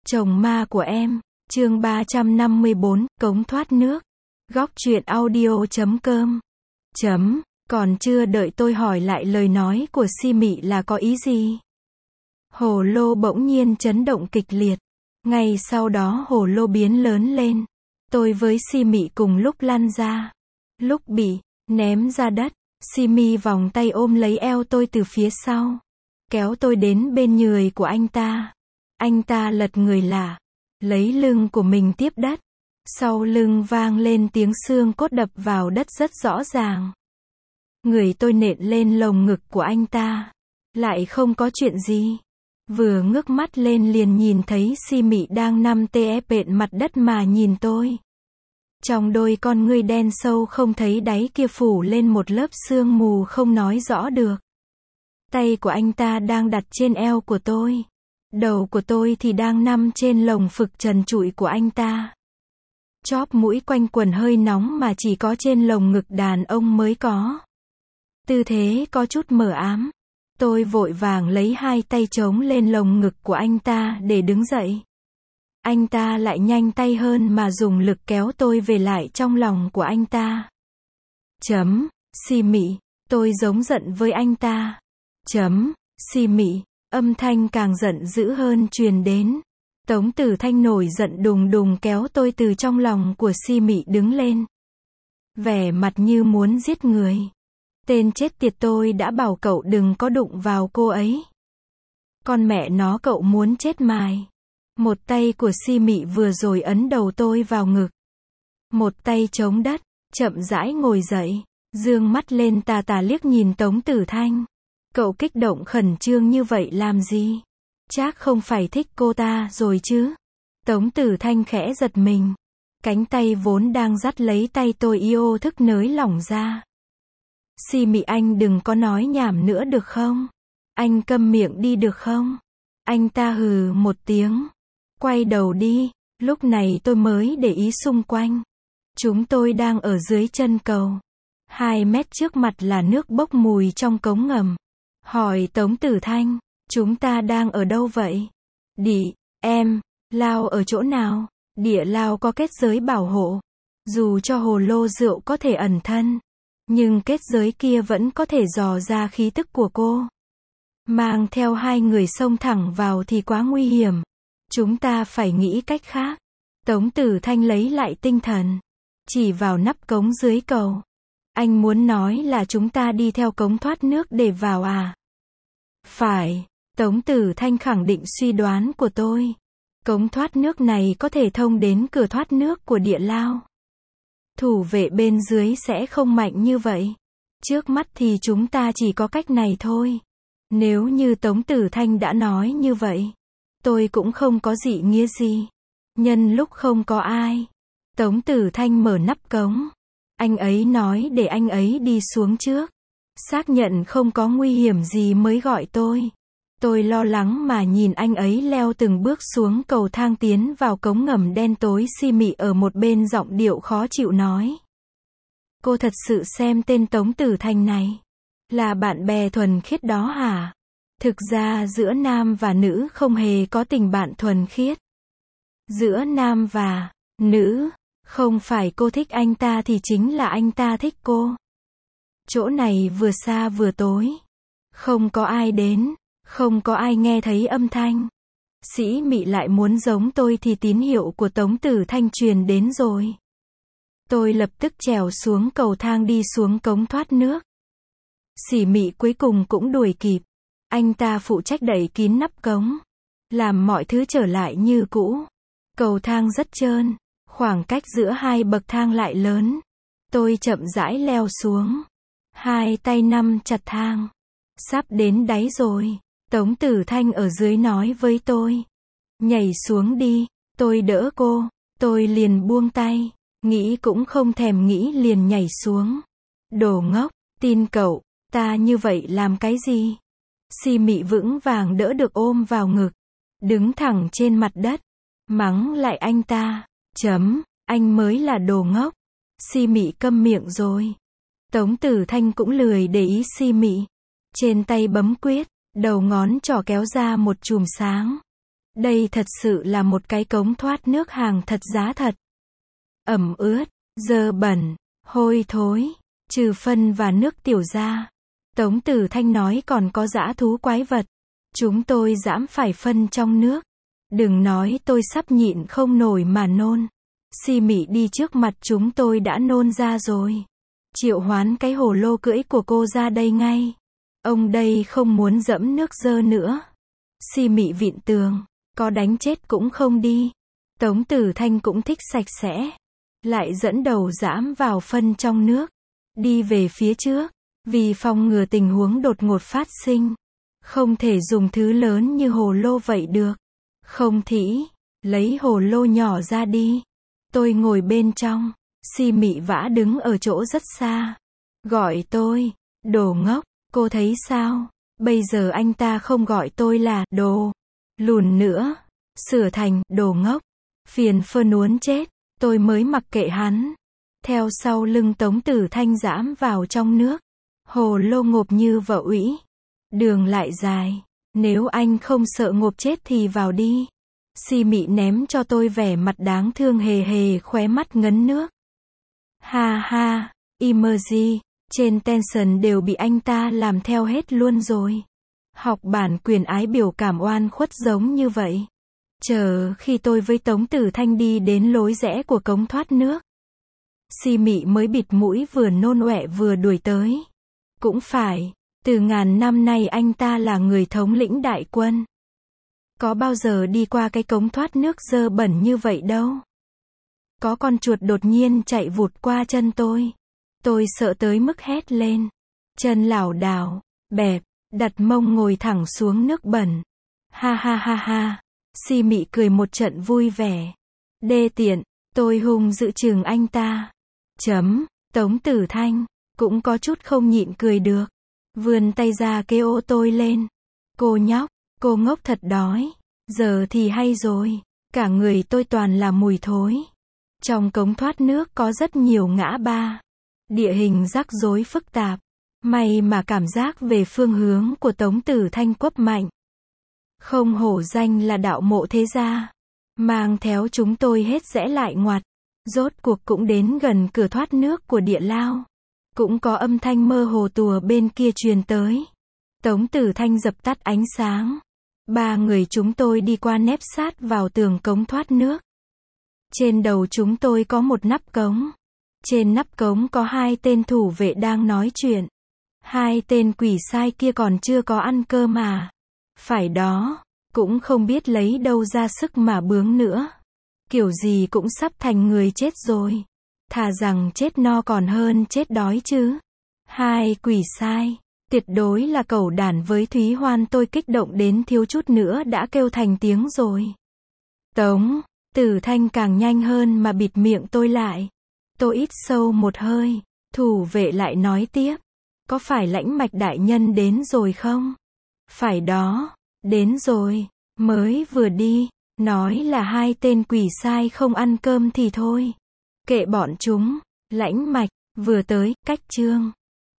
Chồng ma của em, chương 354, cống thoát nước. Góc truyện audio.com. Còn chưa đợi tôi hỏi lại lời nói của Si Mị là có ý gì. Hồ lô bỗng nhiên chấn động kịch liệt. Ngay sau đó hồ lô biến lớn lên. Tôi với Si Mị cùng lúc lăn ra. Lúc bị ném ra đất, Si Mị vòng tay ôm lấy eo tôi từ phía sau, kéo tôi đến bên người của anh ta. Anh ta lật người lả, lấy lưng của mình tiếp đất. Sau lưng vang lên tiếng xương cốt đập vào đất rất rõ ràng. Người tôi nện lên lồng ngực của anh ta. Lại không có chuyện gì. Vừa ngước mắt lên liền nhìn thấy Si Mị đang nằm tê bệt mặt đất mà nhìn tôi. Trong đôi con ngươi đen sâu không thấy đáy kia phủ lên một lớp sương mù không nói rõ được. Tay của anh ta đang đặt trên eo của tôi. Đầu của tôi thì đang nằm trên lồng phực trần trụi của anh ta. Chóp mũi quanh quần hơi nóng mà chỉ có trên lồng ngực đàn ông mới có. Tư thế có chút mờ ám. Tôi vội vàng lấy hai tay chống lên lồng ngực của anh ta để đứng dậy. Anh ta lại nhanh tay hơn mà dùng lực kéo tôi về lại trong lòng của anh ta. Si Mị, tôi giống giận với anh ta. Si Mị, âm thanh càng giận dữ hơn truyền đến. Tống Tử Thanh nổi giận đùng đùng kéo tôi từ trong lòng của Si Mị đứng lên. Vẻ mặt như muốn giết người. Tên chết tiệt, tôi đã bảo cậu đừng có đụng vào cô ấy. Con mẹ nó, cậu muốn chết mài. Một tay của Si Mị vừa rồi ấn đầu tôi vào ngực. Một tay chống đất, chậm rãi ngồi dậy, dương mắt lên tà tà liếc nhìn Tống Tử Thanh. Cậu kích động khẩn trương như vậy làm gì? Chắc không phải thích cô ta rồi chứ? Tống Tử Thanh khẽ giật mình. Cánh tay vốn đang dắt lấy tay tôi vô thức nới lỏng ra. Si Mị, anh đừng có nói nhảm nữa được không? Anh câm miệng đi được không? Anh ta hừ một tiếng. Quay đầu đi. Lúc này tôi mới để ý xung quanh. Chúng tôi đang ở dưới chân cầu. 2 mét trước mặt là nước bốc mùi trong cống ngầm. Hỏi Tống Tử Thanh, chúng ta đang ở đâu vậy? Lao ở chỗ nào? Địa lao có kết giới bảo hộ. Dù cho hồ lô rượu có thể ẩn thân, nhưng kết giới kia vẫn có thể dò ra khí tức của cô. Mang theo 2 người xông thẳng vào thì quá nguy hiểm. Chúng ta phải nghĩ cách khác. Tống Tử Thanh lấy lại tinh thần. Chỉ vào nắp cống dưới cầu. Anh muốn nói là chúng ta đi theo cống thoát nước để vào à? Phải. Tống Tử Thanh khẳng định suy đoán của tôi. Cống thoát nước này có thể thông đến cửa thoát nước của địa lao. Thủ vệ bên dưới sẽ không mạnh như vậy. Trước mắt thì chúng ta chỉ có cách này thôi. Nếu như Tống Tử Thanh đã nói như vậy, tôi cũng không có dị nghĩa gì. Nhân lúc không có ai, Tống Tử Thanh mở nắp cống. Anh ấy nói để anh ấy đi xuống trước. Xác nhận không có nguy hiểm gì mới gọi tôi. Tôi lo lắng mà nhìn anh ấy leo từng bước xuống cầu thang tiến vào cống ngầm đen tối. Si Mị ở một bên giọng điệu khó chịu nói. Cô thật sự xem tên Tống Tử Thanh này là bạn bè thuần khiết đó hả? Thực ra giữa nam và nữ không hề có tình bạn thuần khiết. Giữa nam và nữ, không phải cô thích anh ta thì chính là anh ta thích cô. Chỗ này vừa xa vừa tối. Không có ai đến, không có ai nghe thấy âm thanh. Si Mị lại muốn giống tôi thì tín hiệu của Tống Tử Thanh truyền đến rồi. Tôi lập tức trèo xuống cầu thang đi xuống cống thoát nước. Si Mị cuối cùng cũng đuổi kịp. Anh ta phụ trách đậy kín nắp cống, làm mọi thứ trở lại như cũ. Cầu thang rất trơn, khoảng cách giữa 2 bậc thang lại lớn. Tôi chậm rãi leo xuống. 2 tay nắm chặt thang. Sắp đến đáy rồi. Tống Tử Thanh ở dưới nói với tôi. Nhảy xuống đi. Tôi đỡ cô. Tôi liền buông tay. Nghĩ cũng không thèm nghĩ liền nhảy xuống. Đồ ngốc, tin cậu, ta như vậy làm cái gì? Si Mị vững vàng đỡ được ôm vào ngực. Đứng thẳng trên mặt đất. Mắng lại anh ta. Anh mới là đồ ngốc. Si Mị câm miệng rồi. Tống Tử Thanh cũng lười để ý Si Mị. Trên tay bấm quyết, đầu ngón trỏ kéo ra một chùm sáng. Đây thật sự là một cái cống thoát nước hàng thật giá thật. Ẩm ướt, dơ bẩn, hôi thối, trừ phân và nước tiểu ra. Tống Tử Thanh nói còn có dã thú quái vật. Chúng tôi dẫm phải phân trong nước. Đừng nói tôi sắp nhịn không nổi mà nôn. Si Mị đi trước mặt chúng tôi đã nôn ra rồi. Triệu hoán cái hồ lô cưỡi của cô ra đây ngay. Ông đây không muốn dẫm nước dơ nữa. Si Mị vịn tường. Có đánh chết cũng không đi. Tống Tử Thanh cũng thích sạch sẽ. Lại dẫn đầu dẫm vào phân trong nước. Đi về phía trước. Vì phòng ngừa tình huống đột ngột phát sinh. Không thể dùng thứ lớn như hồ lô vậy được. Không thĩ. Lấy hồ lô nhỏ ra đi. Tôi ngồi bên trong. Si Mị vã đứng ở chỗ rất xa. Gọi tôi. Đồ ngốc. Cô thấy sao? Bây giờ anh ta không gọi tôi là đồ lùn nữa. Sửa thành đồ ngốc. Phiền phơn muốn chết. Tôi mới mặc kệ hắn. Theo sau lưng Tống Tử Thanh dẫm vào trong nước. Hồ lô ngộp như vợ ủy. Đường lại dài. Nếu anh không sợ ngộp chết thì vào đi. Si Mị ném cho tôi vẻ mặt đáng thương hề hề, khóe mắt ngấn nước. Ha ha, emoji, trên Tension đều bị anh ta làm theo hết luôn rồi. Học bản quyền ái biểu cảm oan khuất giống như vậy. Chờ khi tôi với Tống Tử Thanh đi đến lối rẽ của cống thoát nước. Si Mị mới bịt mũi vừa nôn ọe vừa đuổi tới. Cũng phải, từ ngàn năm nay anh ta là người thống lĩnh đại quân. Có bao giờ đi qua cái cống thoát nước dơ bẩn như vậy đâu. Có con chuột đột nhiên chạy vụt qua chân tôi. Tôi sợ tới mức hét lên. Chân lảo đảo, bẹp, đặt mông ngồi thẳng xuống nước bẩn. Ha ha ha ha. Si Mị cười một trận vui vẻ. Đê tiện, tôi hung dữ chừng anh ta. Tống Tử Thanh cũng có chút không nhịn cười được. Vươn tay ra kêu tôi lên. Cô nhóc, cô ngốc thật đói. Giờ thì hay rồi. Cả người tôi toàn là mùi thối. Trong cống thoát nước có rất nhiều ngã ba. Địa hình rắc rối phức tạp. May mà cảm giác về phương hướng của Tống Tử Thanh quấp mạnh. Không hổ danh là đạo mộ thế gia. Mang theo chúng tôi hết rẽ lại ngoặt. Rốt cuộc cũng đến gần cửa thoát nước của địa lao. Cũng có âm thanh mơ hồ tùa bên kia truyền tới. Tống Tử Thanh dập tắt ánh sáng. Ba người chúng tôi đi qua nép sát vào tường cống thoát nước. Trên đầu chúng tôi có một nắp cống. Trên nắp cống có hai tên thủ vệ đang nói chuyện. Hai tên quỷ sai kia còn chưa có ăn cơm à. Phải đó, cũng không biết lấy đâu ra sức mà bướng nữa. Kiểu gì cũng sắp thành người chết rồi. Thà rằng chết no còn hơn chết đói chứ. Hai quỷ sai, tuyệt đối là cẩu đản với Thúy Hoan, tôi kích động đến thiếu chút nữa đã kêu thành tiếng rồi. Tống Tử Thanh càng nhanh hơn mà bịt miệng tôi lại. Tôi hít sâu một hơi, thủ vệ lại nói tiếp. Có phải Lãnh Mạch đại nhân đến rồi không? Phải đó, đến rồi, mới vừa đi, nói là hai tên quỷ sai không ăn cơm thì thôi. Kệ bọn chúng, Lãnh Mạch, vừa tới, cách chương.